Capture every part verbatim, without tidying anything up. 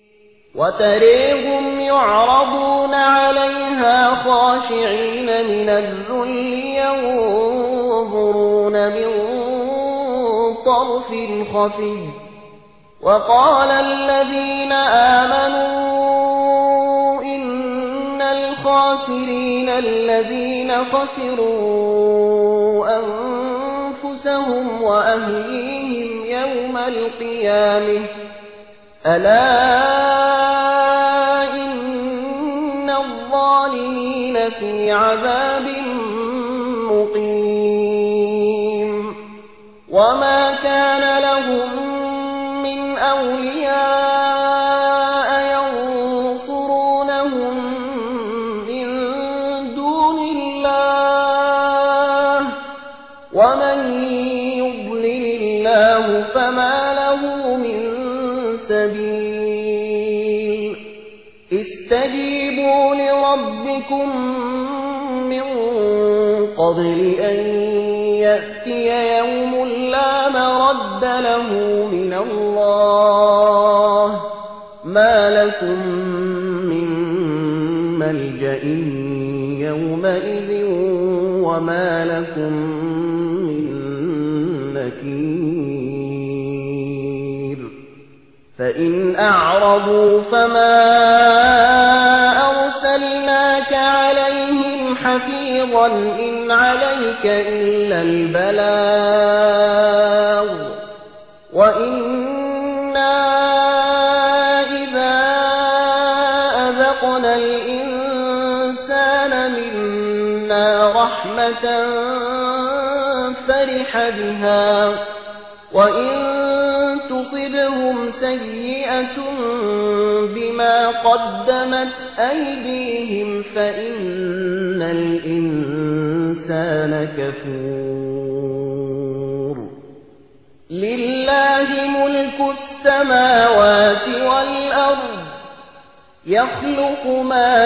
وتريهم يعرضون عليها خاشعين من الذل ينظرون من طرف خفي وقال الذين آمنوا إن الخاسرين الذين خسروا أنفسهم وأهليهم يوم القيامة ألا إن الظالمين في عذاب مقيم وما كان لهم من أولياء ينصرونهم من دون الله ومن يضلل الله فما له من سبيل استجيبوا لربكم من قبل أن يأتي يوم لا مرد له من الله ما لكم من ملجأ يومئذ وما لكم من نكير فإن أعرضوا فما أرسلناك عليهم حفيظا إن عليك إلا البلاغ وإنا إذا أذقنا الإنسان منا رحمة فرح بها وإن تصبهم سيئة بما قدمت أيديهم فإن الإنسان كفور لله ملك السماوات والأرض يخلق ما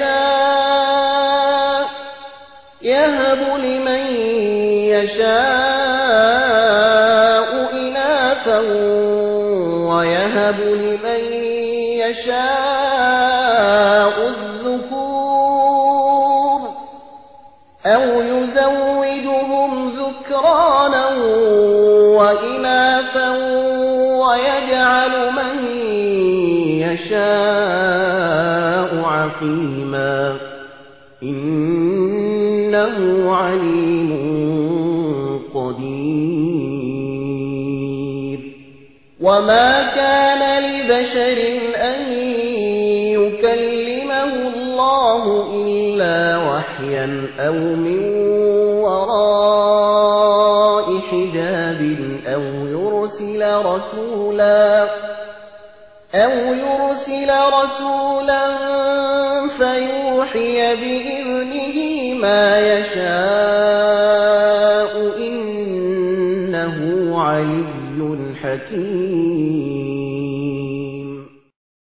يشاء يهب لمن يشاء إناثا ويهب لمن يشاء الذكور أو يزوجهم ذكرانا وإناثا ويجعل من يشاء عقيما إنه عليم قدير وما كان لبشر أن يكلمه الله إلا وحيا أو من وراء حجاب أو يرسل رسولا أو يرسل رسولا فيوحي بإذنه ما يشاء إنه علي حكيم